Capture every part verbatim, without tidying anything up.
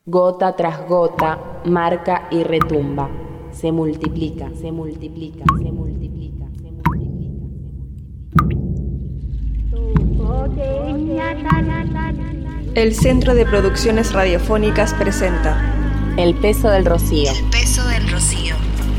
Gota tras gota, marca y retumba. Se multiplica, se multiplica, se multiplica, se multiplica. El Centro de Producciones Radiofónicas presenta El peso del rocío. El peso del rocío.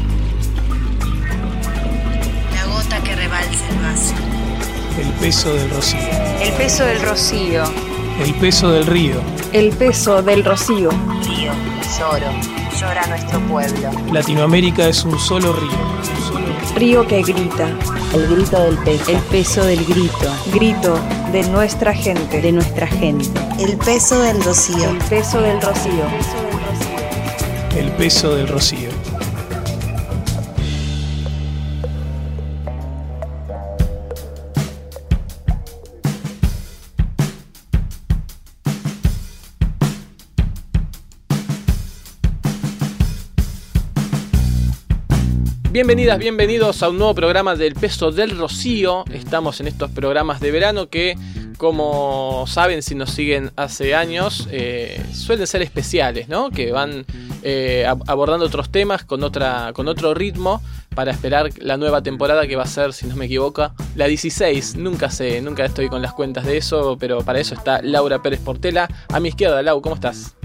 La gota que rebalsa el vaso. El peso del rocío. El peso del rocío. El peso del río. El peso del rocío. Río, lloro, llora nuestro pueblo. Latinoamérica es un solo río. Un solo río. Río que grita. El grito del peso. El peso del grito. Grito de nuestra gente. De nuestra gente. El peso del rocío. El peso del rocío. El peso del rocío. Bienvenidas, bienvenidos a un nuevo programa del Peso del Rocío. Estamos en estos programas de verano que, como saben si nos siguen hace años, eh, suelen ser especiales, ¿no? Que van eh, abordando otros temas con, otra, con otro ritmo para esperar la nueva temporada que va a ser, si no me equivoco, la dieciséis. Nunca sé, nunca estoy con las cuentas de eso, pero para eso está Laura Pérez Portela. A mi izquierda, Lau, ¿cómo estás?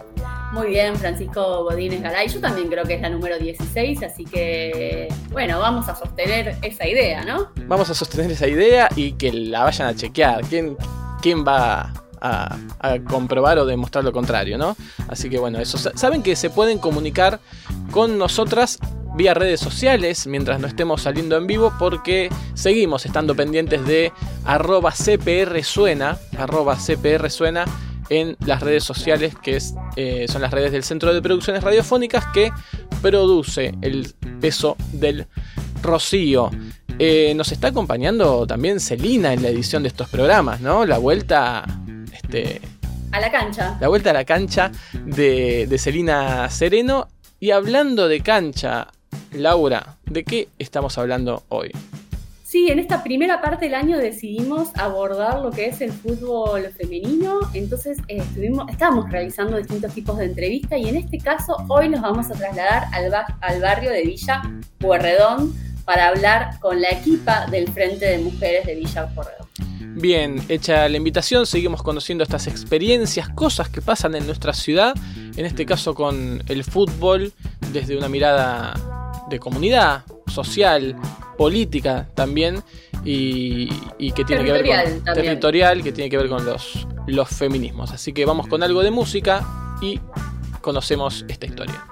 Muy bien, Francisco Godínez Garay. Yo también creo que es la número dieciséis, así que, bueno, vamos a sostener esa idea, ¿no? Vamos a sostener esa idea y que la vayan a chequear. ¿Quién, quién va a, a comprobar o demostrar lo contrario, no? Así que, bueno, eso. Saben que se pueden comunicar con nosotras vía redes sociales mientras no estemos saliendo en vivo, porque seguimos estando pendientes de arroba cprsuena, arroba cprsuena, en las redes sociales, que es, eh, son las redes del Centro de Producciones Radiofónicas que produce El Peso del Rocío. Eh, nos está acompañando también Celina en la edición de estos programas, ¿no? La vuelta este, a la cancha. La vuelta a la cancha de, de Celina Sereno. Y hablando de cancha, Laura, ¿de qué estamos hablando hoy? Sí, en esta primera parte del año decidimos abordar lo que es el fútbol femenino, entonces eh, estuvimos, estábamos realizando distintos tipos de entrevistas y en este caso hoy nos vamos a trasladar al, ba- al barrio de Villa Pueyrredón para hablar con la equipa del Frente de Mujeres de Villa Pueyrredón. Bien, hecha la invitación, seguimos conociendo estas experiencias, cosas que pasan en nuestra ciudad, en este caso con el fútbol desde una mirada de comunidad, social, política también, y, y que tiene que ver con también. territorial, que tiene que ver con los, los feminismos. Así que vamos con algo de música y conocemos esta historia.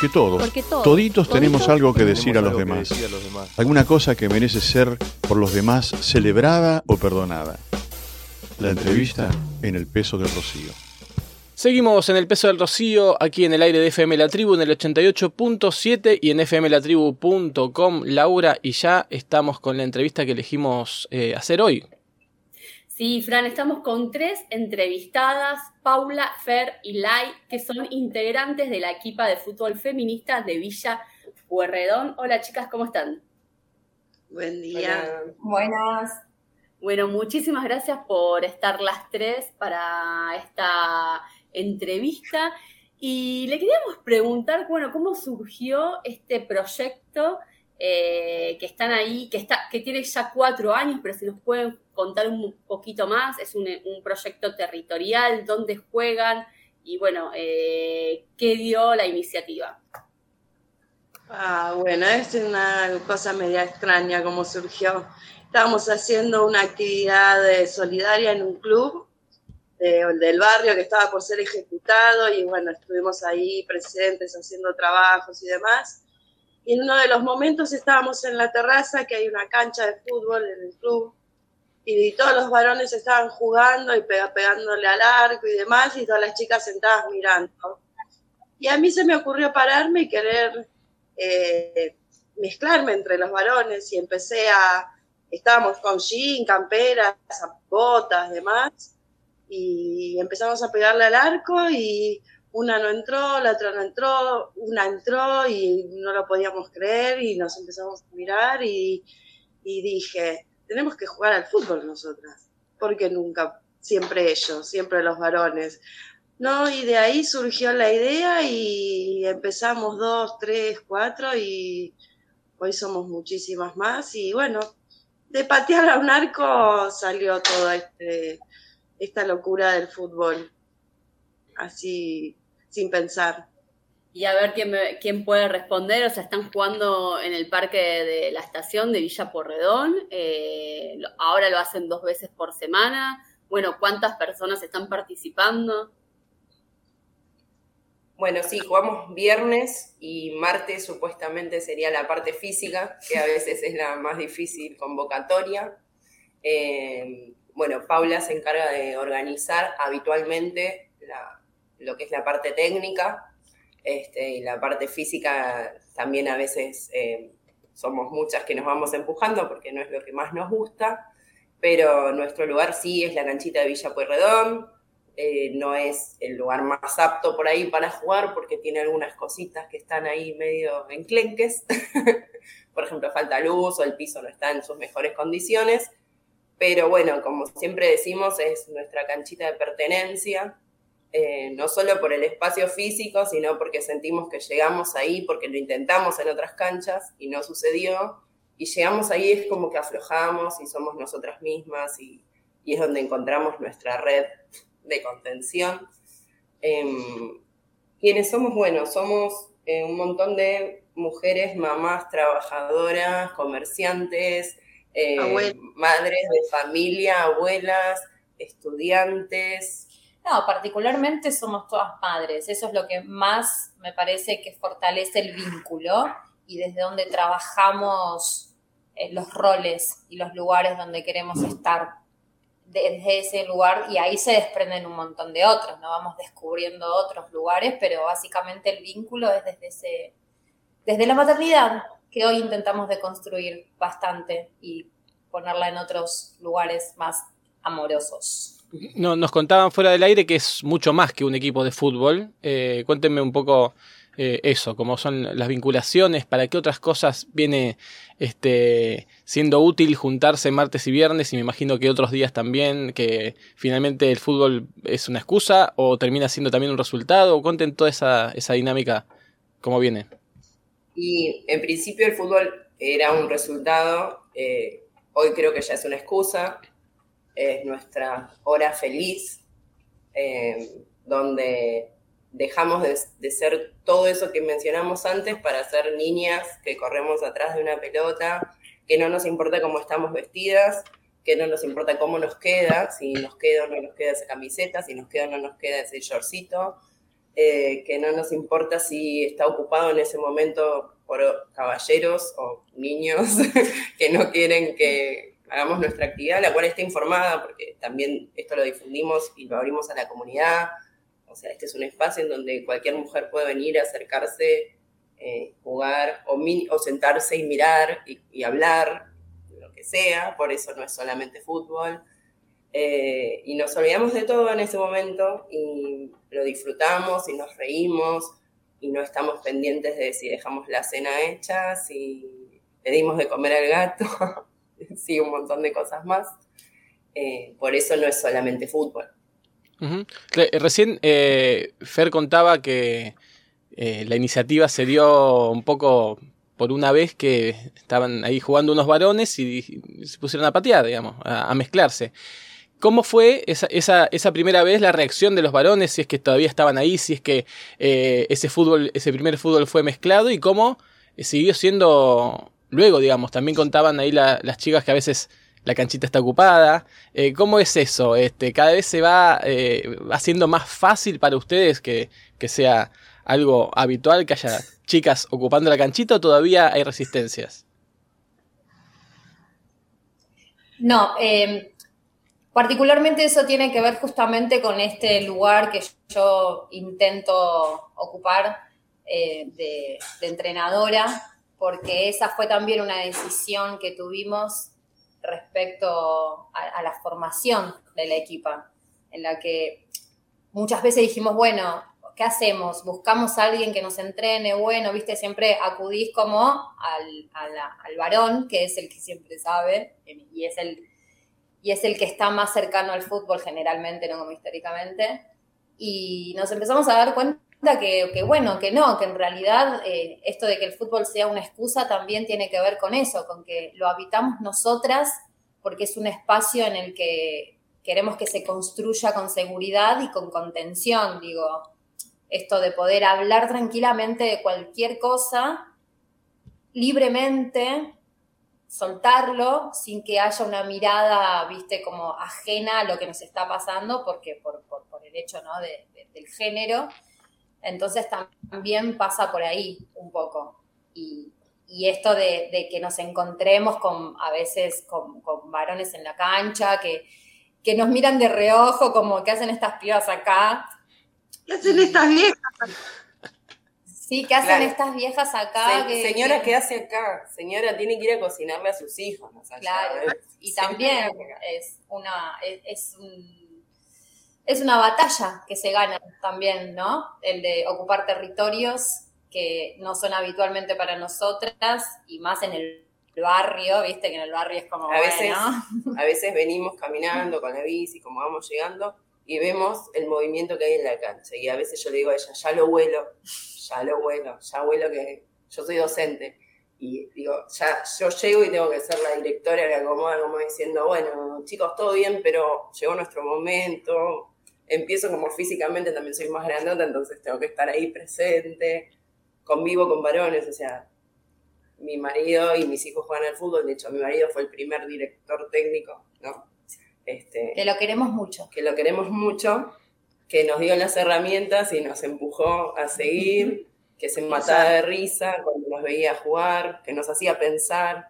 Porque todos, Porque todos, toditos toditos tenemos algo que tenemos decir a los algo que demás. decir a los demás. Alguna cosa que merece ser por los demás celebrada o perdonada. La entrevista en El Peso del Rocío. Seguimos en El Peso del Rocío, aquí en el aire de F M La Tribu, en el ochenta y ocho punto siete y en f m la tribu punto com. Laura, y ya estamos con la entrevista que elegimos eh, hacer hoy. Sí, Fran, estamos con tres entrevistadas, Paula, Fer y Lai, que son integrantes de la equipa de fútbol feminista de Villa Pueyrredón. Hola, chicas, ¿cómo están? Buen día. Hola. Buenas. Bueno, muchísimas gracias por estar las tres para esta entrevista. Y le queríamos preguntar, bueno, ¿cómo surgió este proyecto eh, que están ahí, que está, que tiene ya cuatro años, pero si nos pueden contar un poquito más? Es un, un proyecto territorial, ¿dónde juegan? Y bueno, eh, ¿qué dio la iniciativa? Ah, bueno, es una cosa media extraña cómo surgió. Estábamos haciendo una actividad solidaria en un club de, del barrio que estaba por ser ejecutado y bueno, estuvimos ahí presentes haciendo trabajos y demás. Y en uno de los momentos estábamos en la terraza, que hay una cancha de fútbol en el club, y todos los varones estaban jugando y pegándole al arco y demás, y todas las chicas sentadas mirando. Y a mí se me ocurrió pararme y querer eh, mezclarme entre los varones, y empecé a... Estábamos con jean, camperas, botas, demás, y empezamos a pegarle al arco, y una no entró, la otra no entró, una entró y no lo podíamos creer, y nos empezamos a mirar, y, y dije, tenemos que jugar al fútbol nosotras, porque nunca, siempre ellos, siempre los varones. No, y de ahí surgió la idea y empezamos dos, tres, cuatro, y hoy somos muchísimas más, y bueno, de patear a un arco salió toda este, esta locura del fútbol, así sin pensar. Y a ver quién, me, quién puede responder. O sea, están jugando en el parque de la estación de Villa Pueyrredón, eh, ahora lo hacen dos veces por semana. Bueno, ¿cuántas personas están participando? Bueno, sí, jugamos viernes y martes supuestamente sería la parte física, que a veces es la más difícil convocatoria. Eh, bueno, Paula se encarga de organizar habitualmente la, lo que es la parte técnica, este, y la parte física también a veces eh, somos muchas que nos vamos empujando porque no es lo que más nos gusta, pero nuestro lugar sí es la canchita de Villa Pueyrredón. Eh, no es el lugar más apto por ahí para jugar porque tiene algunas cositas que están ahí medio enclenques. Por ejemplo, falta luz o el piso no está en sus mejores condiciones. Pero bueno, como siempre decimos, es nuestra canchita de pertenencia. Eh, no solo por el espacio físico, sino porque sentimos que llegamos ahí, porque lo intentamos en otras canchas y no sucedió. Y llegamos ahí es como que aflojamos y somos nosotras mismas y, y es donde encontramos nuestra red de contención. Eh, quienes somos, bueno, somos eh, un montón de mujeres, mamás, trabajadoras, comerciantes, eh, madres de familia, abuelas, estudiantes. No, particularmente somos todas madres, eso es lo que más me parece que fortalece el vínculo y desde donde trabajamos eh, los roles y los lugares donde queremos estar. Desde ese lugar, y ahí se desprenden un montón de otros, ¿no? Vamos descubriendo otros lugares, pero básicamente el vínculo es desde ese, desde la maternidad, que hoy intentamos deconstruir bastante y ponerla en otros lugares más amorosos. No, nos contaban fuera del aire que es mucho más que un equipo de fútbol. Eh, cuéntenme un poco eh, eso, cómo son las vinculaciones, para qué otras cosas viene este, siendo útil juntarse martes y viernes, y me imagino que otros días también, que finalmente el fútbol es una excusa o termina siendo también un resultado. Cuenten toda esa, esa dinámica, cómo viene. Y en principio el fútbol era un resultado, eh, hoy creo que ya es una excusa, es nuestra hora feliz, eh, donde dejamos de, de ser todo eso que mencionamos antes para ser niñas que corremos atrás de una pelota, que no nos importa cómo estamos vestidas, que no nos importa cómo nos queda, si nos queda o no nos queda esa camiseta, si nos queda o no nos queda ese shortcito. eh, que no nos importa si está ocupado en ese momento por caballeros o niños que no quieren que hagamos nuestra actividad, la cual está informada, porque también esto lo difundimos y lo abrimos a la comunidad. O sea, este es un espacio en donde cualquier mujer puede venir, acercarse, eh, jugar o, min- o sentarse y mirar y, y hablar, lo que sea, por eso no es solamente fútbol. Eh, y nos olvidamos de todo en ese momento y lo disfrutamos y nos reímos y no estamos pendientes de si dejamos la cena hecha, si pedimos de comer al gato, sí, un montón de cosas más. Eh, por eso no es solamente fútbol. Uh-huh. Recién eh, Fer contaba que eh, la iniciativa se dio un poco por una vez que estaban ahí jugando unos varones y, y se pusieron a patear, digamos, a, a mezclarse. ¿Cómo fue esa, esa, esa primera vez la reacción de los varones? Si es que todavía estaban ahí, si es que eh, ese fútbol, ese primer fútbol fue mezclado y cómo eh, siguió siendo luego, digamos. También contaban ahí la, las chicas que a veces la canchita está ocupada. Eh, ¿Cómo es eso? Este, ¿cada vez se va eh, haciendo más fácil para ustedes que, que sea algo habitual, que haya chicas ocupando la canchita, o todavía hay resistencias? No, eh... particularmente eso tiene que ver justamente con este lugar que yo intento ocupar eh, de, de entrenadora, porque esa fue también una decisión que tuvimos respecto a, a la formación de la equipa, en la que muchas veces dijimos, bueno, ¿qué hacemos? ¿Buscamos a alguien que nos entrene? Bueno, viste, siempre acudís como al, a la, al varón, que es el que siempre sabe, y es el... y es el que está más cercano al fútbol generalmente, no como históricamente, y nos empezamos a dar cuenta que, que bueno, que no, que en realidad eh, esto de que el fútbol sea una excusa también tiene que ver con eso, con que lo habitamos nosotras, porque es un espacio en el que queremos que se construya con seguridad y con contención, digo, esto de poder hablar tranquilamente de cualquier cosa, libremente, soltarlo sin que haya una mirada, viste, como ajena a lo que nos está pasando, porque por, por, por el hecho, ¿no? de, de, del género. Entonces también pasa por ahí un poco. Y, y esto de, de que nos encontremos con, a veces con, con varones en la cancha, que, que nos miran de reojo, como que hacen estas pibas acá. ¿Qué hacen estas viejas? Sí, ¿qué hacen claro. estas viejas acá? Se, que, señora, que... ¿qué hace acá? Señora, tiene que ir a cocinarle a sus hijos. ¿No? Allá, claro, ¿eh? Y también es una, es, es, un, es una batalla que se gana también, ¿no? El de ocupar territorios que no son habitualmente para nosotras, y más en el barrio, viste que en el barrio es como, a bueno, veces, a veces venimos caminando con la bici, como vamos llegando, y vemos el movimiento que hay en la cancha. Y a veces yo le digo a ella, ya lo huelo, ya lo huelo, ya huelo que yo soy docente. Y digo, ya yo llego y tengo que ser la directora que acomoda, como diciendo, bueno, chicos, todo bien, pero llegó nuestro momento. Empiezo como físicamente, también soy más grandota, entonces tengo que estar ahí presente. Convivo con varones, o sea, mi marido y mis hijos juegan al fútbol. De hecho, mi marido fue el primer director técnico, ¿no? Este, que lo queremos mucho. Que lo queremos mucho, que nos dio las herramientas y nos empujó a seguir, que se mataba de risa cuando nos veía jugar, que nos hacía pensar.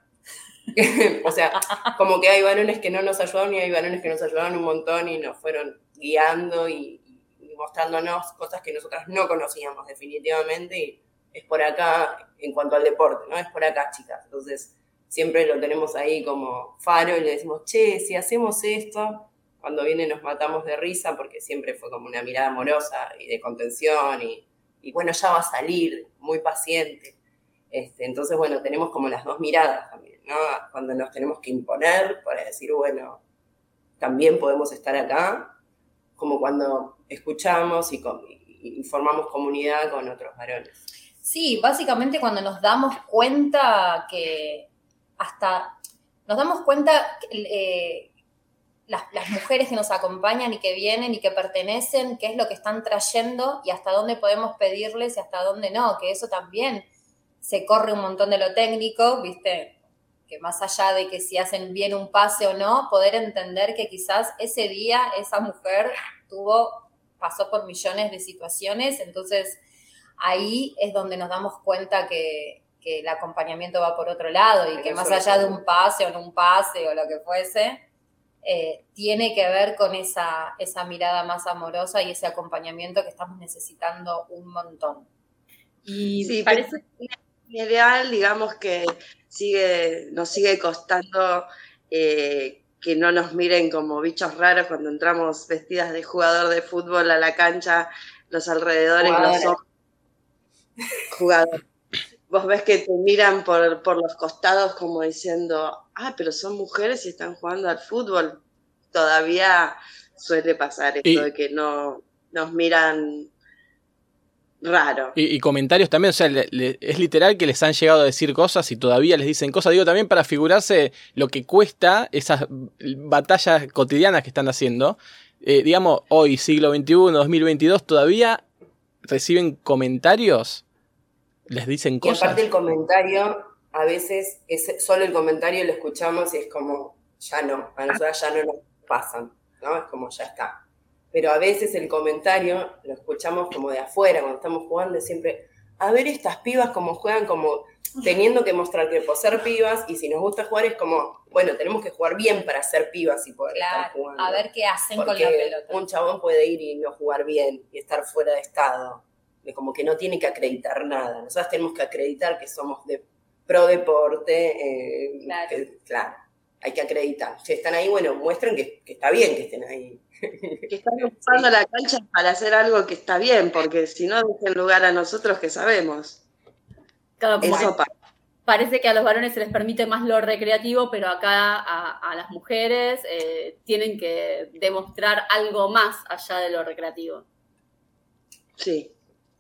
O sea, como que hay varones que no nos ayudaron y hay varones que nos ayudaron un montón y nos fueron guiando y, y mostrándonos cosas que nosotras no conocíamos definitivamente, y es por acá en cuanto al deporte, ¿no? Es por acá, chicas. Entonces, siempre lo tenemos ahí como faro y le decimos, che, si hacemos esto, cuando viene nos matamos de risa, porque siempre fue como una mirada amorosa y de contención y, y bueno, ya va a salir, muy paciente. Este, entonces, bueno, tenemos como las dos miradas también, ¿no? Cuando nos tenemos que imponer para decir, bueno, también podemos estar acá, como cuando escuchamos y, y, y formamos comunidad con otros varones. Sí, básicamente cuando nos damos cuenta que hasta nos damos cuenta que eh, las, las mujeres que nos acompañan y que vienen y que pertenecen, qué es lo que están trayendo y hasta dónde podemos pedirles y hasta dónde no, que eso también se corre un montón de lo técnico, ¿viste? Que más allá de que si hacen bien un pase o no, poder entender que quizás ese día esa mujer tuvo pasó por millones de situaciones, entonces ahí es donde nos damos cuenta que, que el acompañamiento va por otro lado y que más allá de un pase o no un pase o lo que fuese, eh, tiene que ver con esa, esa mirada más amorosa y ese acompañamiento que estamos necesitando un montón. Y sí, parece ideal, digamos que sigue, nos sigue costando eh, que no nos miren como bichos raros cuando entramos vestidas de jugador de fútbol a la cancha, los alrededores, los hombres. Jugadores. Vos ves que te miran por, por los costados como diciendo, ah, pero son mujeres y están jugando al fútbol. Todavía suele pasar esto y, de que no nos miran raro. Y, y comentarios también, o sea, le, le, es literal que les han llegado a decir cosas y todavía les dicen cosas. Digo, también para figurarse lo que cuesta esas batallas cotidianas que están haciendo. Eh, digamos, hoy, siglo veintiuno, dos mil veintidós, todavía reciben comentarios. Les dicen cosas. Y aparte el comentario, a veces es solo el comentario lo escuchamos y es como, ya no, a nosotros ya no nos pasan, ¿no? Es como, ya está. Pero a veces el comentario lo escuchamos como de afuera, cuando estamos jugando, es siempre, a ver estas pibas como juegan, como teniendo que mostrar que por ser pibas, y si nos gusta jugar es como, bueno, tenemos que jugar bien para ser pibas y poder claro, estar jugando. A ver qué hacen Porque con la pelota. Un chabón puede ir y no jugar bien y estar fuera de estado. Como que no tiene que acreditar nada. Nosotros tenemos que acreditar que somos de pro deporte. Eh, claro. Que, claro, hay que acreditar. Si están ahí, bueno, muestren que, que está bien que estén ahí. Que están ocupando sí. la cancha para hacer algo que está bien, porque si no dejen lugar a nosotros que sabemos. Claro, Eso pa- parece que a los varones se les permite más lo recreativo, pero acá a, a las mujeres eh, tienen que demostrar algo más allá de lo recreativo. Sí.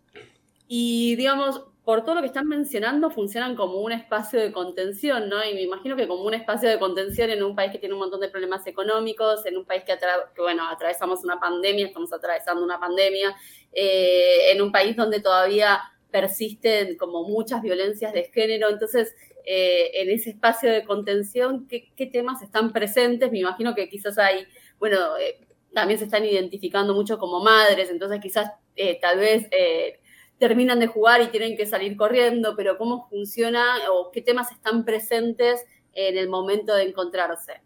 Y, digamos, por todo lo que están mencionando, funcionan como un espacio de contención, ¿no? Y me imagino que como un espacio de contención en un país que tiene un montón de problemas económicos, en un país que, atra- que bueno, atravesamos una pandemia, estamos atravesando una pandemia, eh, en un país donde todavía persisten como muchas violencias de género. Entonces, eh, en ese espacio de contención, ¿qué, qué temas están presentes? Me imagino que quizás hay, bueno, eh, también se están identificando mucho como madres, entonces quizás eh, tal vez... Eh, terminan de jugar y tienen que salir corriendo, pero ¿cómo funciona o qué temas están presentes en el momento de encontrarse?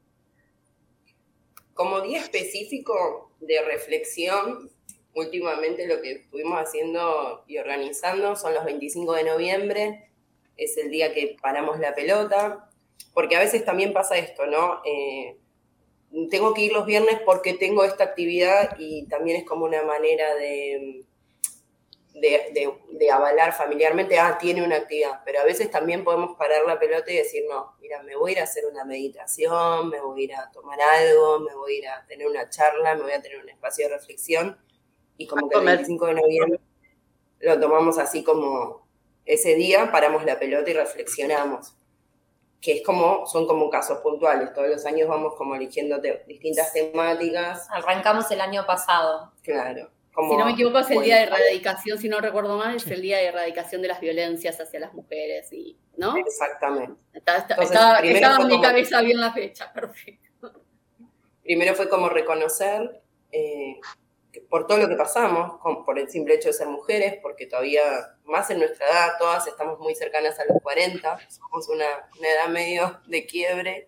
Como día específico de reflexión, últimamente lo que estuvimos haciendo y organizando son los veinticinco de noviembre, es el día que paramos la pelota, porque a veces también pasa esto, ¿no? Eh, tengo que ir los viernes porque tengo esta actividad y también es como una manera de... De, de, de avalar familiarmente, ah, tiene una actividad, pero a veces también podemos parar la pelota y decir, no, mira, me voy a ir a hacer una meditación, me voy a ir a tomar algo, me voy a ir a tener una charla, me voy a tener un espacio de reflexión, y como que el veinticinco de noviembre lo tomamos así como ese día, paramos la pelota y reflexionamos, que es como, son como casos puntuales, todos los años vamos como eligiendo te- distintas temáticas. Arrancamos el año pasado. Claro. Como, si no me equivoco es el bueno, día de erradicación, si no recuerdo mal, es el día de erradicación de las violencias hacia las mujeres, y, ¿no? Exactamente. Está, está, Entonces, estaba primero estaba fue en mi como- cabeza bien la fecha, perfecto. Primero fue como reconocer eh, que por todo lo que pasamos, con, por el simple hecho de ser mujeres, porque todavía, más en nuestra edad, todas estamos muy cercanas a los cuarenta, somos una, una edad medio de quiebre,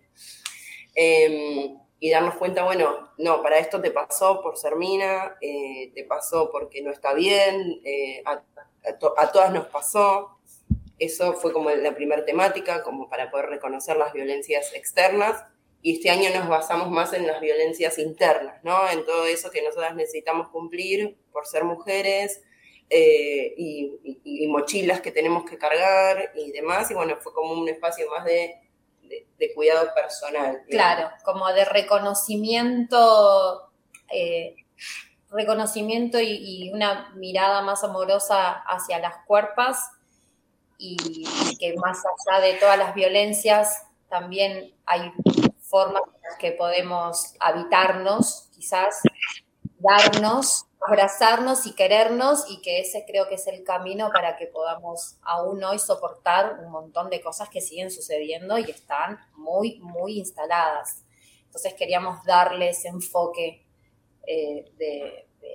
eh, y darnos cuenta, bueno, no, para esto te pasó por ser mina, eh, te pasó porque no está bien, eh, a, a, to- a todas nos pasó. Eso fue como la primera temática, como para poder reconocer las violencias externas, y este año nos basamos más en las violencias internas, ¿no? En todo eso que nosotras necesitamos cumplir por ser mujeres, eh, y, y, y mochilas que tenemos que cargar y demás, y bueno, fue como un espacio más de, de, de cuidado personal. digamos. Claro, como de reconocimiento, eh, reconocimiento y, y una mirada más amorosa hacia las cuerpos, y, y que más allá de todas las violencias también hay formas en las que podemos habitarnos, quizás darnos, abrazarnos y querernos, y que ese creo que es el camino para que podamos aún hoy soportar un montón de cosas que siguen sucediendo y están muy, muy instaladas. Entonces queríamos darle ese enfoque eh, de, de,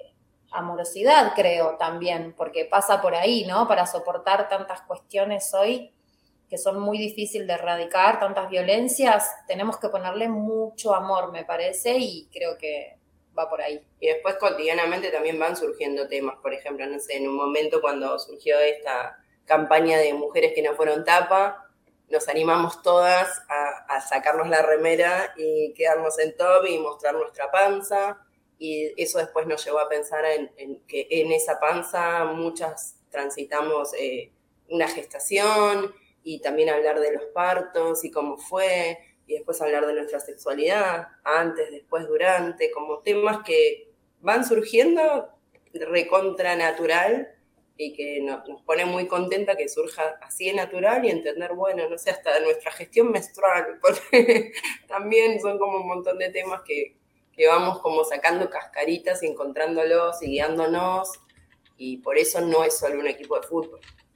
amorosidad, creo, también, porque pasa por ahí, ¿no? Para soportar tantas cuestiones hoy que son muy difíciles de erradicar, tantas violencias, tenemos que ponerle mucho amor, me parece, y creo que va por ahí. Y después cotidianamente también van surgiendo temas, por ejemplo, no sé, en un momento cuando surgió esta campaña de mujeres que no fueron tapa, nos animamos todas a, a sacarnos la remera y quedarnos en top y mostrar nuestra panza, y eso después nos llevó a pensar en, en que en esa panza muchas transitamos eh, una gestación, y también hablar de los partos y cómo fue, y después hablar de nuestra sexualidad, antes, después, durante, como temas que van surgiendo recontra natural y que nos, nos pone muy contenta que surja así de natural, y entender, bueno, no sé, hasta de nuestra gestión menstrual, porque también son como un montón de temas que, que vamos como sacando cascaritas y encontrándolos y guiándonos, y por eso no es solo un equipo de fútbol.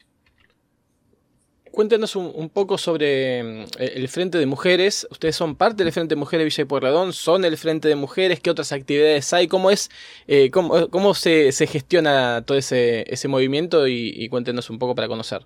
Cuéntenos un, un poco sobre eh, el Frente de Mujeres. Ustedes son parte del Frente de Mujeres Villa de Pueyrredón, son el Frente de Mujeres. ¿Qué otras actividades hay? ¿Cómo es, eh, cómo, cómo se, se gestiona todo ese, ese movimiento? Y, y cuéntenos un poco para conocer.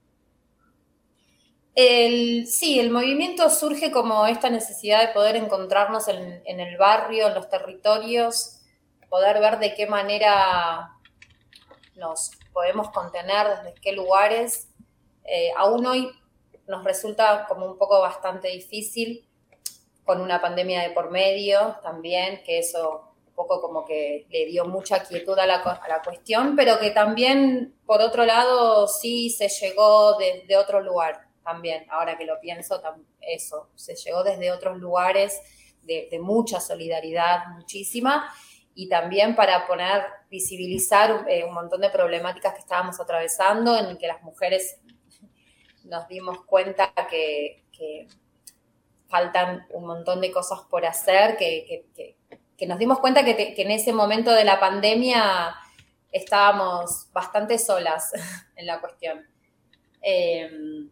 El, sí, el movimiento surge como esta necesidad de poder encontrarnos en, en el barrio, en los territorios, poder ver de qué manera nos podemos contener, desde qué lugares. Eh, aún hoy nos resulta como un poco bastante difícil, con una pandemia de por medio también, que eso un poco como que le dio mucha quietud a la, a la cuestión, pero que también, por otro lado, sí se llegó desde otro lugar también, ahora que lo pienso, eso, se llegó desde otros lugares de, de mucha solidaridad, muchísima, y también para poner, visibilizar eh, un montón de problemáticas que estábamos atravesando, en que las mujeres nos dimos cuenta que, que faltan un montón de cosas por hacer, que, que, que, que nos dimos cuenta que, te, que en ese momento de la pandemia estábamos bastante solas en la cuestión. Eh,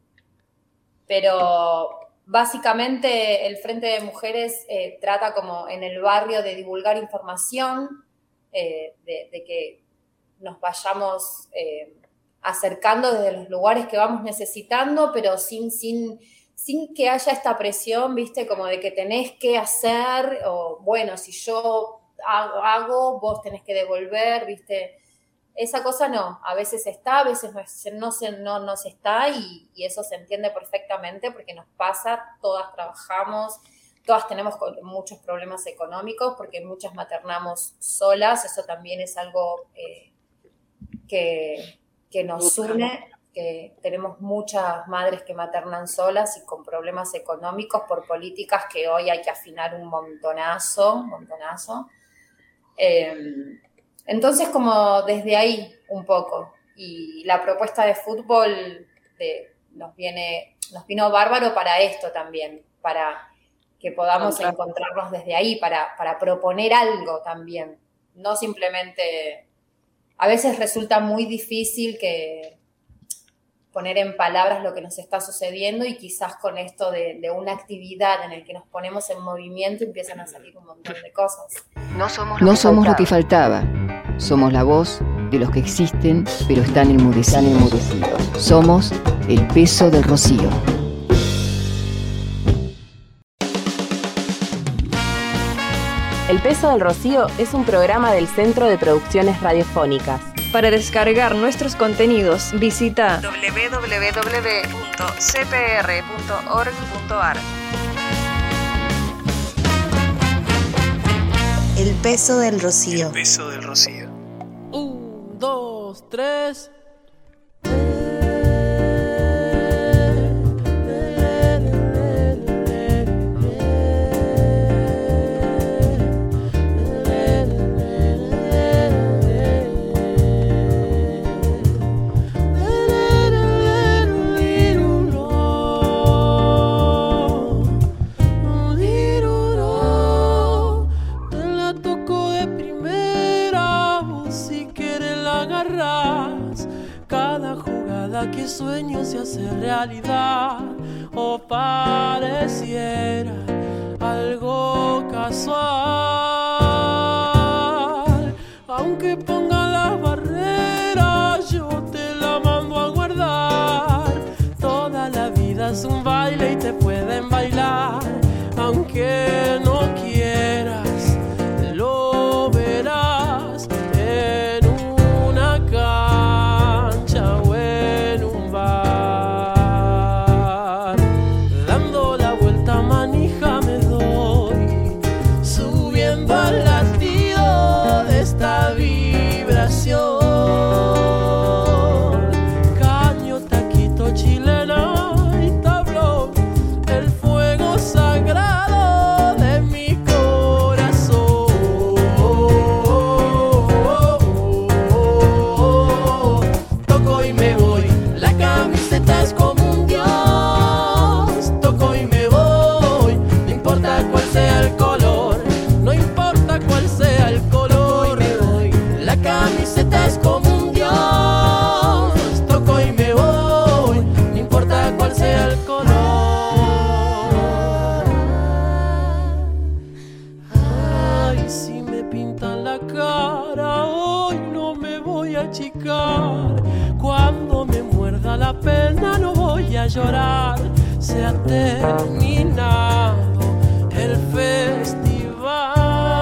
pero básicamente el Frente de Mujeres eh, trata como en el barrio de divulgar información, eh, de, de que nos vayamos eh, acercando desde los lugares que vamos necesitando, pero sin, sin, sin que haya esta presión, ¿viste? Como de que tenés que hacer, o bueno, si yo hago, hago vos tenés que devolver, ¿viste? Esa cosa no, a veces está, a veces no, no, se, no, no se está, y, y eso se entiende perfectamente porque nos pasa, todas trabajamos, todas tenemos muchos problemas económicos porque muchas maternamos solas, eso también es algo eh, que, que nos une, que tenemos muchas madres que maternan solas y con problemas económicos por políticas que hoy hay que afinar un montonazo, un montonazo. Eh, Entonces, como desde ahí un poco, y la propuesta de fútbol de, nos viene, nos vino bárbaro para esto también, para que podamos encontrarnos desde ahí, para, para proponer algo también, no simplemente, a veces resulta muy difícil que poner en palabras lo que nos está sucediendo, y quizás con esto de, de una actividad en la que nos ponemos en movimiento empiezan a salir un montón de cosas. No somos lo, no que, somos faltaba. lo que faltaba. Somos la voz de los que existen, pero están enmudecidos. Están enmudecidos. Somos el peso del rocío. El peso del rocío es un programa del Centro de Producciones Radiofónicas. Para descargar nuestros contenidos, visita doble u doble u doble u punto c p r punto org punto a r. El peso del rocío. El peso del rocío. Un, dos, tres. Que sueño se hace realidad o pareciera algo casual, aunque aunque ponga las barreras, yo te la mando a guardar. Toda la vida es un baile y te pueden bailar, aunque no quieras, lo verás en una cancha o en un bar. Dando la vuelta manija me doy, subiendo al latido de esta vibración. Caño, taquito, chilena y tablón, el fuego sagrado de mi corazón. Toco y me voy, la camiseta es como un dios. Toco y me voy, no importa cuál sea el color, no importa cuál sea el color. La camiseta es como un dios. Toco y me voy, no importa cuál sea el color. Ay, si me pintan la cara, hoy no me voy a achicar. Cuando me muerda la pena no voy a llorar. Se ha terminado el festival.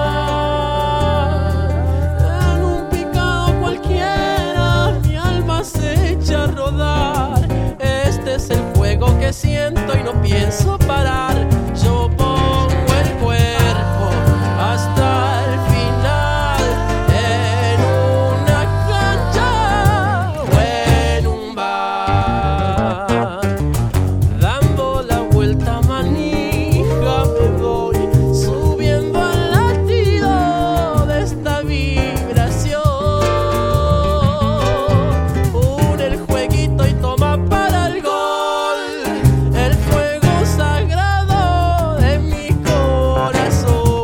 En un picado cualquiera mi alma se echa a rodar. Este es el fuego que siento y no pienso parar. Yo pongo el cuerpo hasta el final, en una cancha o en un bar. Dando la vuelta manija me voy, subiendo al latido de esta vibración. Une el jueguito y toma para el gol, el fuego sagrado de mi corazón.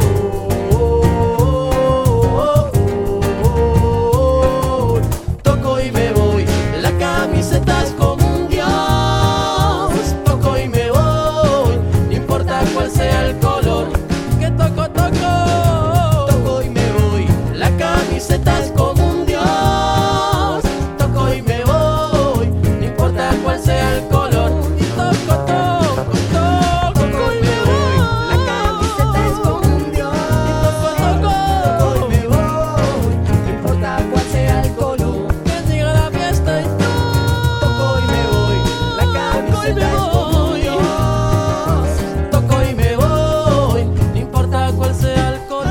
Toco y me voy, la camiseta es como un dios. Toco y me voy, no importa cuál sea el color. Que toco, toco, toco y me voy, la camiseta es como un dios. Toco y me voy, no importa cuál sea el color. Y toco, toco, toco, toco y me voy, la camiseta es como un dios. Y toco, toco, toco y me voy, no importa cuál sea el color. Que siga la fiesta y toco y me voy, la camiseta es como un dios. Toco y me voy, no importa cuál sea el color.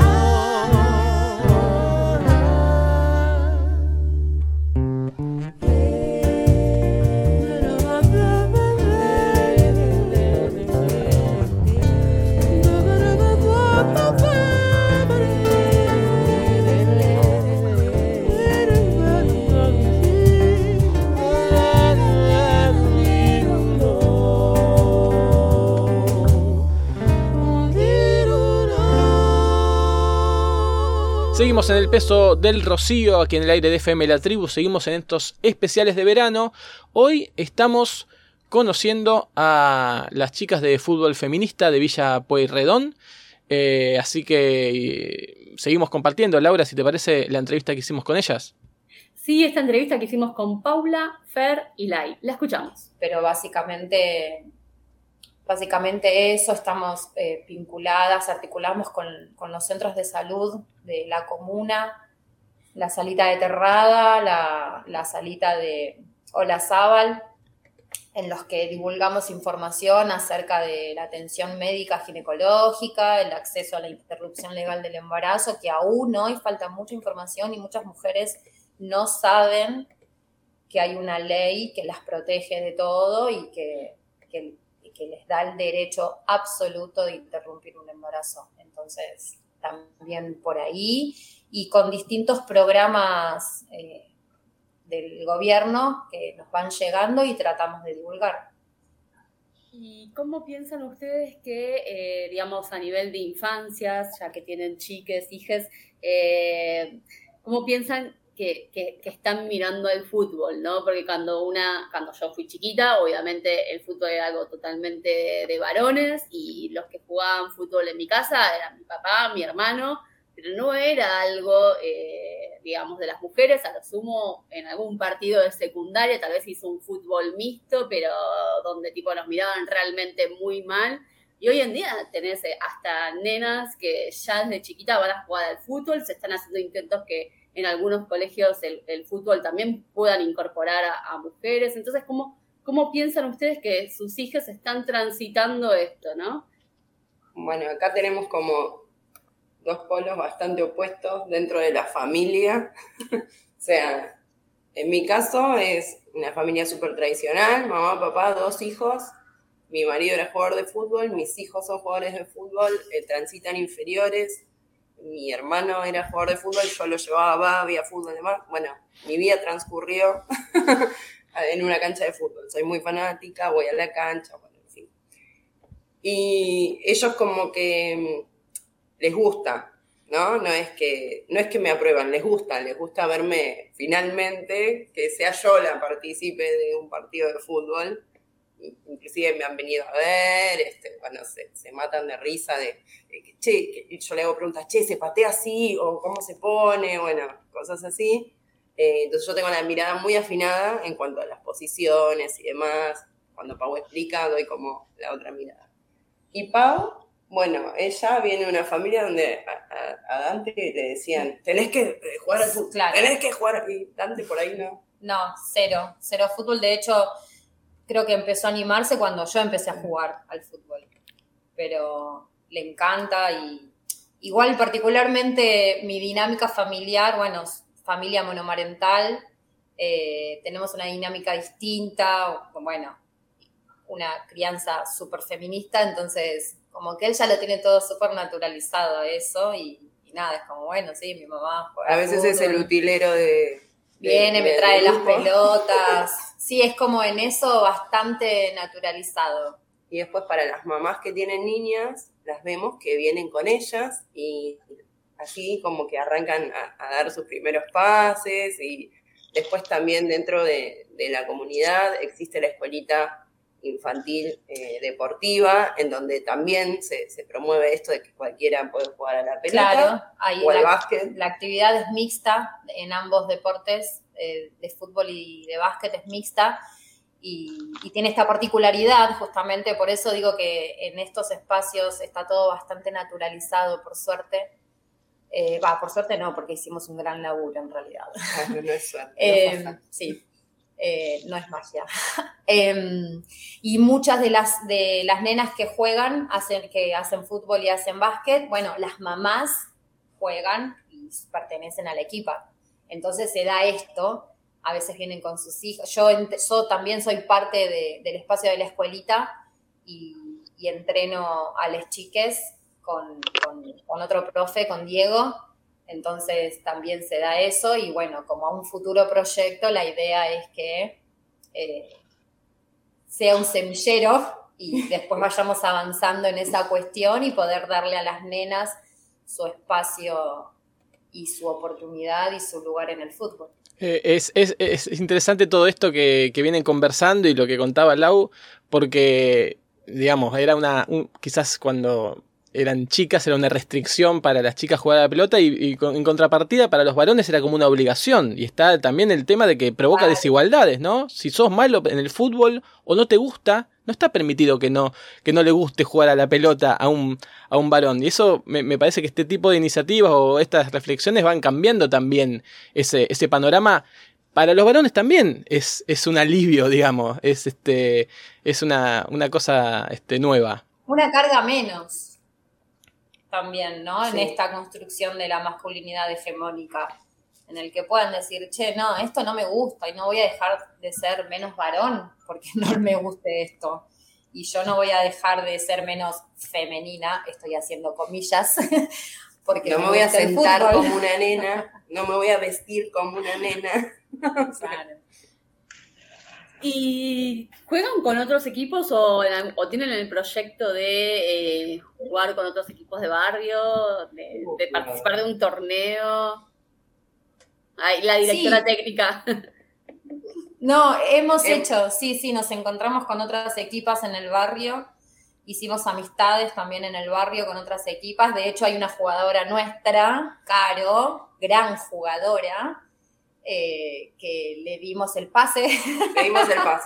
Seguimos en el peso del Rocío, aquí en el aire de F M La Tribu. Seguimos en estos especiales de verano. Hoy estamos conociendo a las chicas de fútbol feminista de Villa Pueyrredón. Eh, así que eh, seguimos compartiendo. Laura, si te parece la entrevista que hicimos con ellas. Sí, esta entrevista que hicimos con Paula, Fer y Lai. La escuchamos. Pero básicamente, básicamente eso, estamos eh, vinculadas, articulamos con, con los centros de salud de la comuna, la salita de Terrada, la, la salita de Olazábal, en los que divulgamos información acerca de la atención médica ginecológica, el acceso a la interrupción legal del embarazo, que aún hoy falta mucha información y muchas mujeres no saben que hay una ley que las protege de todo y que, que, que les da el derecho absoluto de interrumpir un embarazo. Entonces, también por ahí, y con distintos programas eh, del gobierno que nos van llegando y tratamos de divulgar. ¿Y cómo piensan ustedes que, eh, digamos, a nivel de infancias, ya que tienen chiques, hijes, eh, cómo piensan que, que, que están mirando el fútbol, ¿no? Porque cuando una, cuando yo fui chiquita, obviamente el fútbol era algo totalmente de, de varones, y los que jugaban fútbol en mi casa eran mi papá, mi hermano, pero no era algo eh, digamos, de las mujeres, a lo sumo en algún partido de secundaria, tal vez hizo un fútbol mixto, pero donde tipo nos miraban realmente muy mal. Y hoy en día tenés hasta nenas que ya desde chiquita van a jugar al fútbol, se están haciendo intentos que en algunos colegios el, el fútbol también puedan incorporar a, a mujeres. Entonces, ¿cómo, ¿cómo piensan ustedes que sus hijas están transitando esto, no? Bueno, acá tenemos como dos polos bastante opuestos dentro de la familia. O sea, en mi caso es una familia súper tradicional, mamá, papá, dos hijos. Mi marido era jugador de fútbol, mis hijos son jugadores de fútbol, eh, transitan inferiores. Mi hermano era jugador de fútbol, yo lo llevaba, va, había fútbol y demás. Bueno, mi vida transcurrió en una cancha de fútbol. Soy muy fanática, voy a la cancha, bueno, en fin. Y ellos como que les gusta, ¿no? No es que, no es que me aprueban, les gusta, les gusta verme finalmente, que sea yo la partícipe de un partido de fútbol. Inclusive me han venido a ver, este, bueno, se, se matan de risa de, de che, que yo le hago preguntas, che, ¿se patea así? O ¿cómo se pone? Bueno, cosas así. Eh, entonces yo tengo la mirada muy afinada en cuanto a las posiciones y demás. Cuando Pau explica, doy como la otra mirada. Y Pau, bueno, ella viene de una familia donde a, a, a Dante le decían, tenés que jugar al fútbol, claro. tenés que jugar, y Dante por ahí no. No, cero, cero fútbol, de hecho... Creo que empezó a animarse cuando yo empecé a jugar al fútbol, pero le encanta y igual particularmente mi dinámica familiar, bueno, familia monomarental, eh, tenemos una dinámica distinta, bueno, una crianza súper feminista, entonces como que él ya lo tiene todo súper naturalizado eso y, y nada, es como bueno, sí, mi mamá juega a veces fútbol. Es el utilero de... Viene, de, me trae de las pelotas. Sí, es como en eso bastante naturalizado. Y después para las mamás que tienen niñas, las vemos que vienen con ellas y así como que arrancan a, a dar sus primeros pases y después también dentro de, de la comunidad existe la escuelita infantil eh, deportiva, en donde también se, se promueve esto de que cualquiera puede jugar a la pelota claro, ahí o al la, básquet. La actividad es mixta en ambos deportes, eh, de fútbol y de básquet es mixta, y, y tiene esta particularidad, justamente por eso digo que en estos espacios está todo bastante naturalizado, por suerte. Eh, va, por suerte no, porque hicimos un gran laburo en realidad. No, no es suerte. eh, no sí. Eh, no es magia. eh, y muchas de las, de las nenas que juegan, hacen, que hacen fútbol y hacen básquet, bueno, las mamás juegan y pertenecen al equipo. Entonces se da esto, a veces vienen con sus hijos. Yo, yo también soy parte de, del espacio de la escuelita y, y entreno a las chiques con, con, con otro profe, con Diego. Entonces también se da eso y bueno, como a un futuro proyecto la idea es que eh, sea un semillero y después vayamos avanzando en esa cuestión y poder darle a las nenas su espacio y su oportunidad y su lugar en el fútbol. Eh, es, es, es interesante todo esto que, que vienen conversando y lo que contaba Lau, porque digamos, era una un, quizás cuando... eran chicas, era una restricción para las chicas jugar a la pelota y, y con, en contrapartida para los varones era como una obligación. Y está también el tema de que provoca claro. desigualdades, ¿no? Si sos malo en el fútbol o no te gusta, no está permitido que no, que no le guste jugar a la pelota a un, a un varón. Y eso me, me parece que este tipo de iniciativas o estas reflexiones van cambiando también ese, ese panorama. Para los varones también es, es un alivio, digamos, es, este, es una, una cosa este, nueva. Una carga menos. También, ¿no? Sí. En esta construcción de la masculinidad hegemónica, en el que puedan decir, che, no, esto no me gusta y no voy a dejar de ser menos varón porque no me guste esto. Y yo no voy a dejar de ser menos femenina, estoy haciendo comillas, porque no me, me voy a sentar como una nena, no me voy a vestir como una nena. Claro. ¿Y juegan con otros equipos o, o tienen el proyecto de eh, jugar con otros equipos de barrio, de, de participar de un torneo? Ay, la directora sí. técnica. No, hemos eh. hecho, sí, sí, nos encontramos con otras equipas en el barrio. hicimos amistades también en el barrio con otras equipas. De hecho, hay una jugadora nuestra, Caro, gran jugadora, eh, que le dimos el pase. Le dimos el pase.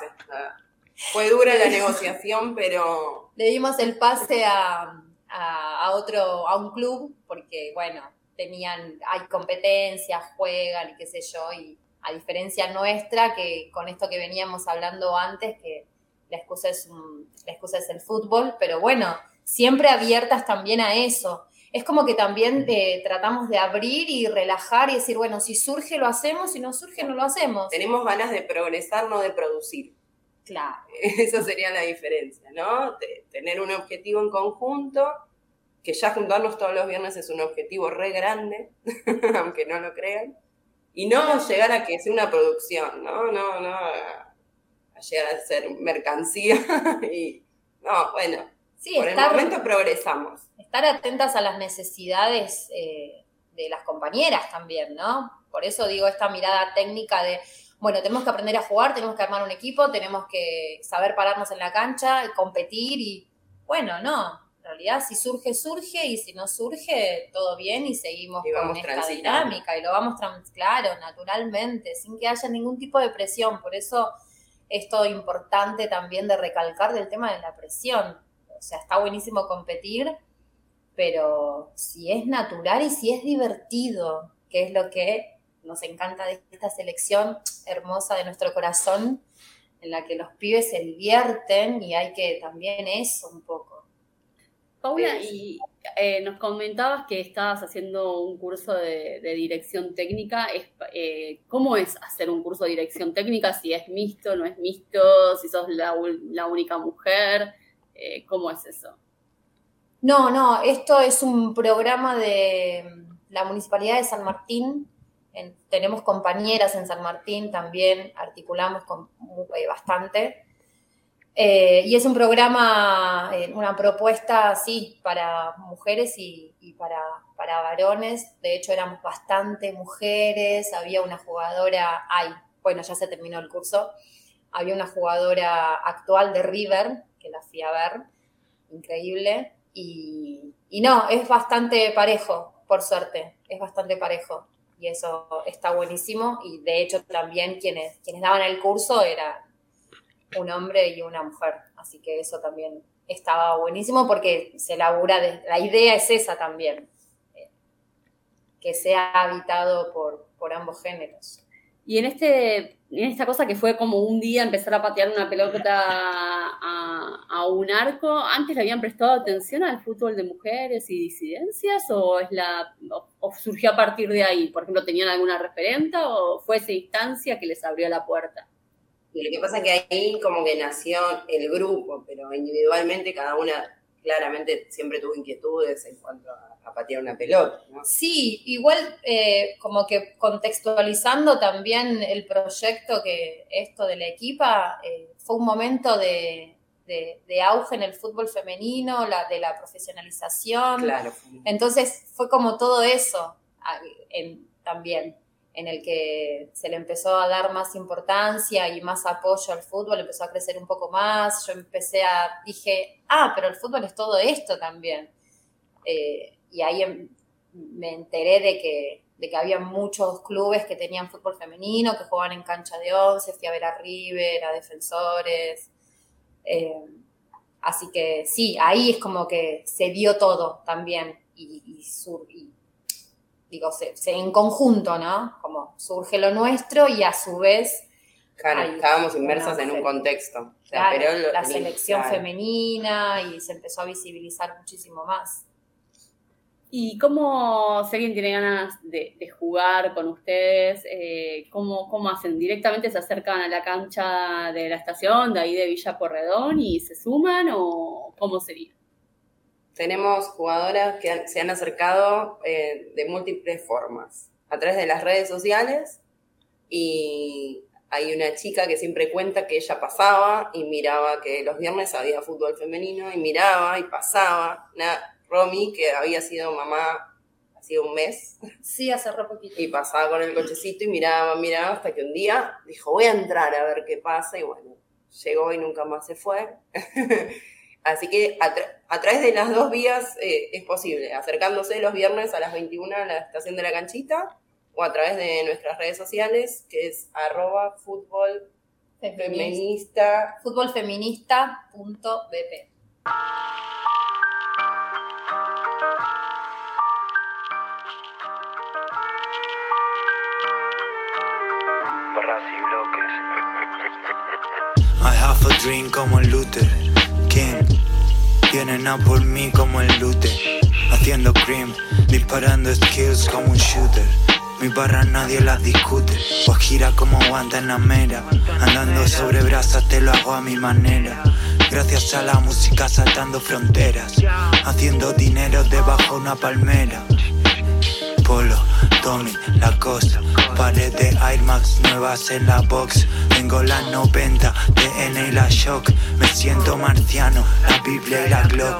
Fue dura la negociación, pero... Le dimos el pase a, a, a otro, a un club, porque, bueno, tenían, hay competencias, juegan y qué sé yo, y a diferencia nuestra, que con esto que veníamos hablando antes, que la excusa es, un, la excusa es el fútbol, pero bueno, siempre abiertas también a eso. Es como que también eh, tratamos de abrir y relajar y decir, bueno, si surge lo hacemos, si no surge no lo hacemos. Tenemos ganas de progresar, no de producir. Claro. Esa sería la diferencia, ¿no? De tener un objetivo en conjunto, que ya juntarnos todos los viernes es un objetivo re grande, aunque no lo crean, y no llegar a que sea una producción, ¿no? No, no, a, a llegar a ser mercancía. y No, bueno, sí, por estar, el momento progresamos. Estar atentas a las necesidades eh, de las compañeras también, ¿no? Por eso digo esta mirada técnica de, bueno, tenemos que aprender a jugar, tenemos que armar un equipo, tenemos que saber pararnos en la cancha, competir y, bueno, no, en realidad si surge, surge y si no surge, todo bien y seguimos y con esta dinámica y lo vamos, trans- claro, naturalmente, sin que haya ningún tipo de presión. Por eso esto importante también de recalcar del tema de la presión. O sea, está buenísimo competir, pero si es natural y si es divertido, que es lo que nos encanta de esta selección hermosa de nuestro corazón, en la que los pibes se divierten y hay que también eso un poco. Paula, y eh, nos comentabas que estabas haciendo un curso de, de dirección técnica. Es, eh, ¿Cómo es hacer un curso de dirección técnica? Si es mixto, no es mixto, si sos la, la única mujer, eh, ¿cómo es eso? No, no, esto es un programa de la Municipalidad de San Martín. En, tenemos compañeras en San Martín también, articulamos con, eh, bastante. Eh, y es un programa, eh, una propuesta, sí, para mujeres y, y para, para varones. De hecho, éramos bastante mujeres. Había una jugadora, ay, bueno, ya se terminó el curso. Había una jugadora actual de River, que la fui a ver, increíble. Y, y no, es bastante parejo, por suerte, es bastante parejo. Y eso está buenísimo. Y de hecho también quienes, quienes daban el curso eran un hombre y una mujer. Así que eso también estaba buenísimo porque se labura, de, la idea es esa también, eh, que sea habitado por, por ambos géneros. Y en este en esta cosa que fue como un día empezar a patear una pelota a, a un arco, ¿antes le habían prestado atención al fútbol de mujeres y disidencias o es la o, o surgió a partir de ahí? Por ejemplo, ¿tenían alguna referenta o fue esa instancia que les abrió la puerta? Y lo que pasa es que ahí como que nació el grupo, pero individualmente cada una claramente siempre tuvo inquietudes en cuanto a, a patear una pelota, ¿no? Sí, igual eh, como que contextualizando también el proyecto, que esto de la equipa, eh, fue un momento de, de, de auge en el fútbol femenino, la, de la profesionalización. Claro. Entonces fue como todo eso en, también, en el que se le empezó a dar más importancia y más apoyo al fútbol, empezó a crecer un poco más. Yo empecé a, dije, ah, pero el fútbol es todo esto también. Eh, y ahí em, me enteré de que, de que había muchos clubes que tenían fútbol femenino, que jugaban en cancha de once, fui a ver a River, a Defensores. Eh, así que sí, ahí es como que se dio todo también. Y, y, sur, y digo, se, se, en conjunto, ¿no? Como surge lo nuestro y a su vez... Claro, hay, estábamos inmersas en un contexto. O sea, claro, pero lo, la selección claro. femenina y se empezó a visibilizar muchísimo más. ¿Y cómo, si alguien tiene ganas de, de jugar con ustedes, eh, ¿cómo, cómo hacen? ¿Directamente se acercan a la cancha de la estación, de ahí de Villa Porredón, y se suman o cómo sería? Tenemos jugadoras que han, se han acercado eh, de múltiples formas, a través de las redes sociales, y hay una chica que siempre cuenta que ella pasaba y miraba que los viernes había fútbol femenino, y miraba y pasaba. Una Romy, que había sido mamá hacía un mes. Sí, hace re poquito. Y pasaba con el cochecito y miraba, miraba, hasta que un día dijo, voy a entrar a ver qué pasa, y bueno, llegó y nunca más se fue. Así que a, tra- a través de las dos vías eh, es posible, acercándose los viernes a las veintiuna a la estación de la canchita, o a través de nuestras redes sociales, que es arroba fútbol feminista, fútbolfeminista punto b p. I have a dream como el Luther King. Vienen a por mí como el Luther. Haciendo cream, disparando skills como un shooter. Mi barra nadie las discute. Pues gira como Guantanamera. Andando sobre brasas te lo hago a mi manera. Gracias a la música saltando fronteras. Haciendo dinero debajo una palmera. Polo, Tommy, Lacoste, pared de Air Max nuevas en la box. Tengo la noventa, T N y la Shock. Me siento marciano, la Biblia y la Glock.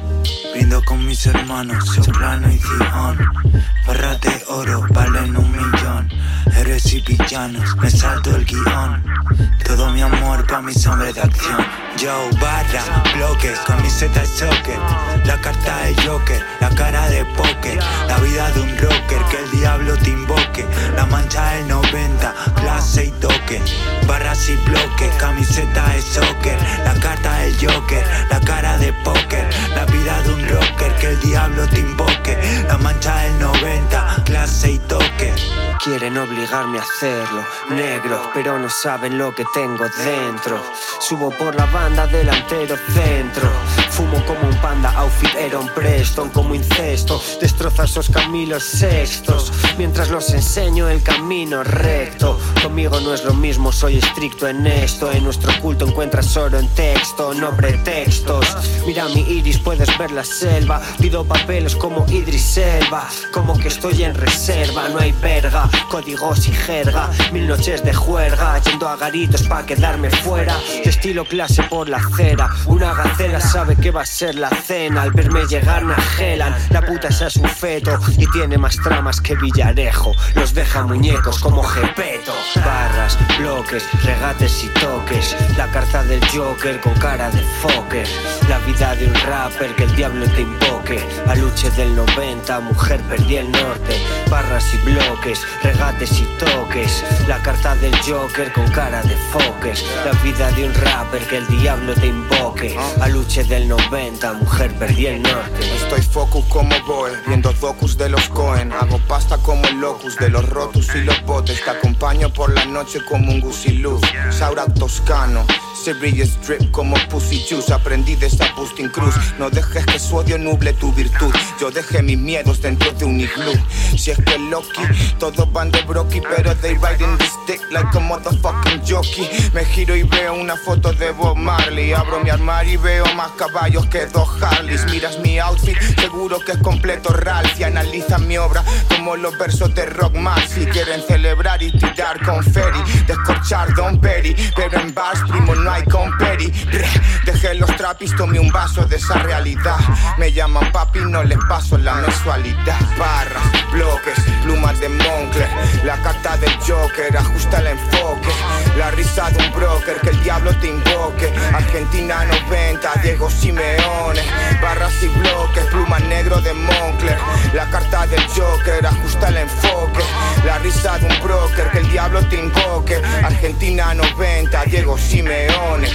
Brindo con mis hermanos, Soprano y Zion. Barras de oro valen un millón. Héroes y villanos, me salto el guión. Todo mi amor pa' mis hombres de acción. Yo, barra, bloques, camiseta de soccer. La carta de Joker, la cara de póker. La vida de un rocker, que el diablo te invoque. La mancha del noventa, clase y toque. Barras y bloques, camiseta de soccer. La carta del Joker, la cara de póker. La vida de un rocker, que el diablo te invoque. La mancha del noventa, clase y toque. Quieren obligarme a hacerlo, negros, pero no saben lo que tengo dentro. Subo por la banda, delantero, centro. Fumo como un panda, outfit Aaron Preston, como incesto. Destroza esos caminos sextos, mientras los enseño el camino recto. Conmigo no es lo mismo, soy estricto en esto. En nuestro culto encuentras oro en texto, no pretextos. Mira mi iris, puedes ver la selva. Pido papeles como Idris Elba, como que estoy en reserva, no hay verga. Códigos y jerga, mil noches de juerga, yendo a garitos pa' quedarme fuera. Yo estilo clase por la acera. Una gacela sabe que va a ser la cena. Al verme llegar me agelan. La puta esa es un feto y tiene más tramas que Villarejo. Los deja muñecos como Gepetto. Barras, bloques, regates y toques. La carta del Joker con cara de Fokker. La vida de un rapper, que el diablo te invoque. Aluche del noventa, mujer perdí el norte. Barras y bloques, regates y toques. La carta del Joker con cara de Fokker. La vida de un rapper, que el diablo te invoque. Aluche del noventa, mujer perdí el norte. Estoy focus como Boe, viendo docus de los Cohen. Hago pasta como el locus de los rotus y los botes. Te acompaño por la noche como un gusiluz. Saura toscano, Serious drip como Pussy Juice. Aprendí de esa Bustin Cruz. No dejes que su odio nuble tu virtud. Yo dejé mis miedos dentro de un iglú. Si es que Loki, todos van de broki, pero they riding this dick like a motherfucking jockey. Me giro y veo una foto de Bob Marley. Abro mi armario y veo más caballos que dos Harleys. Miras mi outfit, seguro que es completo Ralph. Y analizan mi obra como los versos de Rock Marcy. Quieren celebrar y tirar confeti, descorchar Don Perry, pero en bars, primo, no hay comperi. Dejé los trapis, tomé un vaso de esa realidad. Me llaman papi, no les paso la mensualidad. Barras, bloques, plumas de Moncler. La carta del Joker, ajusta el enfoque. La risa de un broker, que el diablo te invoque. Argentina noventa, Diego Simeone. Barras y bloques, plumas negro de Moncler. La carta del Joker, ajusta el enfoque. La risa de un broker, que el diablo te invoque. Argentina noventa, Diego Simeone.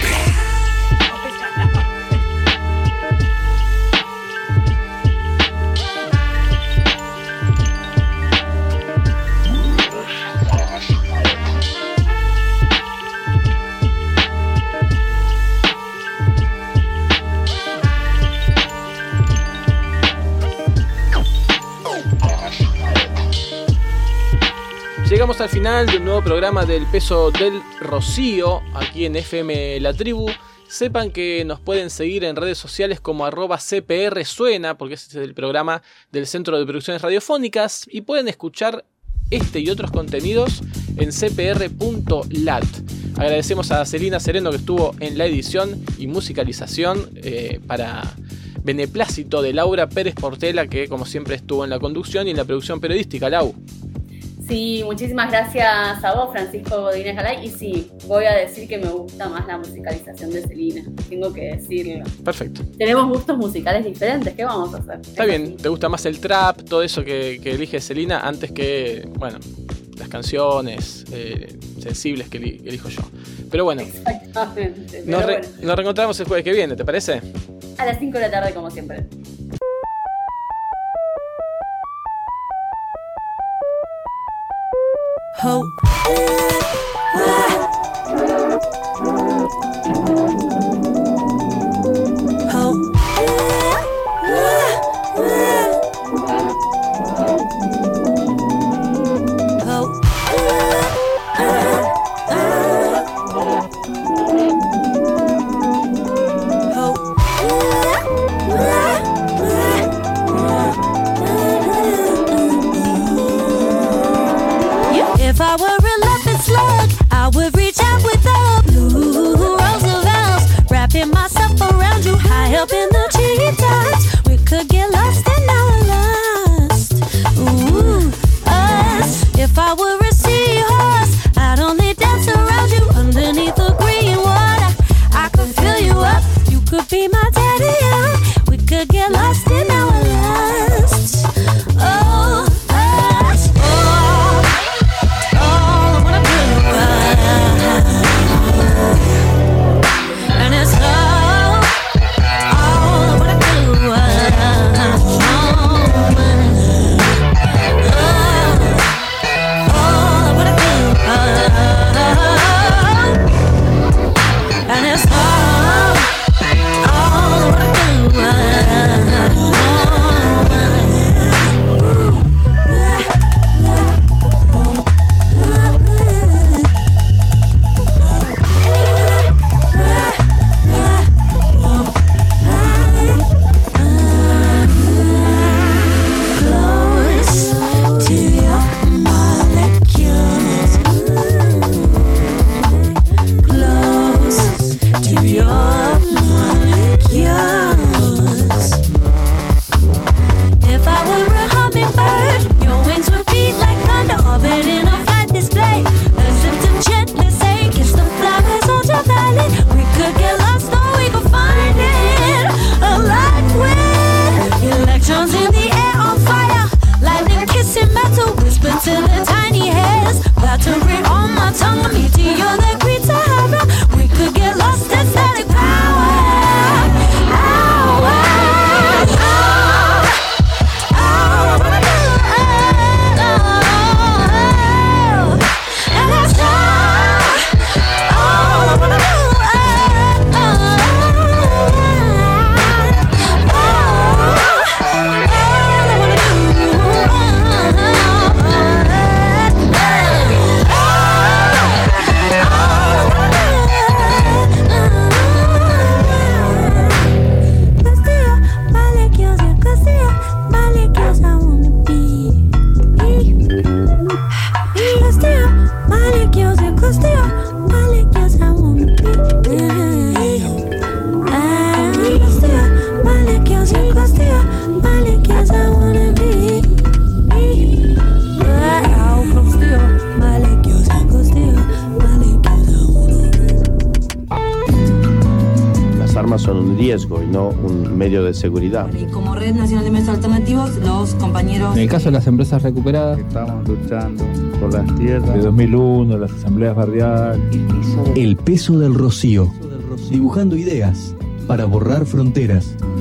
Llegamos al final de un nuevo programa del Peso del Rocío, aquí en F M La Tribu. Sepan que nos pueden seguir en redes sociales como arroba C P R Suena, porque ese es el programa del Centro de Producciones Radiofónicas, y pueden escuchar este y otros contenidos en c p r punto lat. Agradecemos a Celina Sereno, que estuvo en la edición y musicalización eh, para beneplácito de Laura Pérez Portela, que como siempre estuvo en la conducción y en la producción periodística. Lau. Sí, muchísimas gracias a vos, Francisco Godínez Galay. Y sí, voy a decir que me gusta más la musicalización de Selena. Tengo que decirlo. Perfecto. Tenemos gustos musicales diferentes. ¿Qué vamos a hacer? Está bien, te gusta más el trap, todo eso que, que elige Selena antes que, bueno, las canciones eh, sensibles que, li, que elijo yo. Pero bueno, exactamente. Nos, Pero re, bueno. nos reencontramos el jueves que viene, ¿te parece? A las cinco de la tarde, como siempre. Ho. If I were a loving slug, I would reach out with the blue Roosevelts, wrapping myself around you high up in the treetops. We could get lost in our lust. Ooh, us. If I were a seahorse, I'd only dance around you underneath the green water. I could fill you up, you could be my daddy. Yeah. We could get lost in our lust. Oh, us. Oh. And it's all, all I wanna do. All I wanna do. And it's all, all I wanna do. Till the tiny hairs battery on my tongue, meteor that greets Sahara. We could get lost in static power. Hour, oh, all I wanna do, oh, and that's all, all I wanna do, oh, Son un riesgo y no un medio de seguridad. Y como Red Nacional de Medios Alternativos, los compañeros... En el caso de las empresas recuperadas, estamos luchando por las tierras de dos mil uno, las asambleas barriales. El peso del rocío, dibujando ideas para borrar fronteras.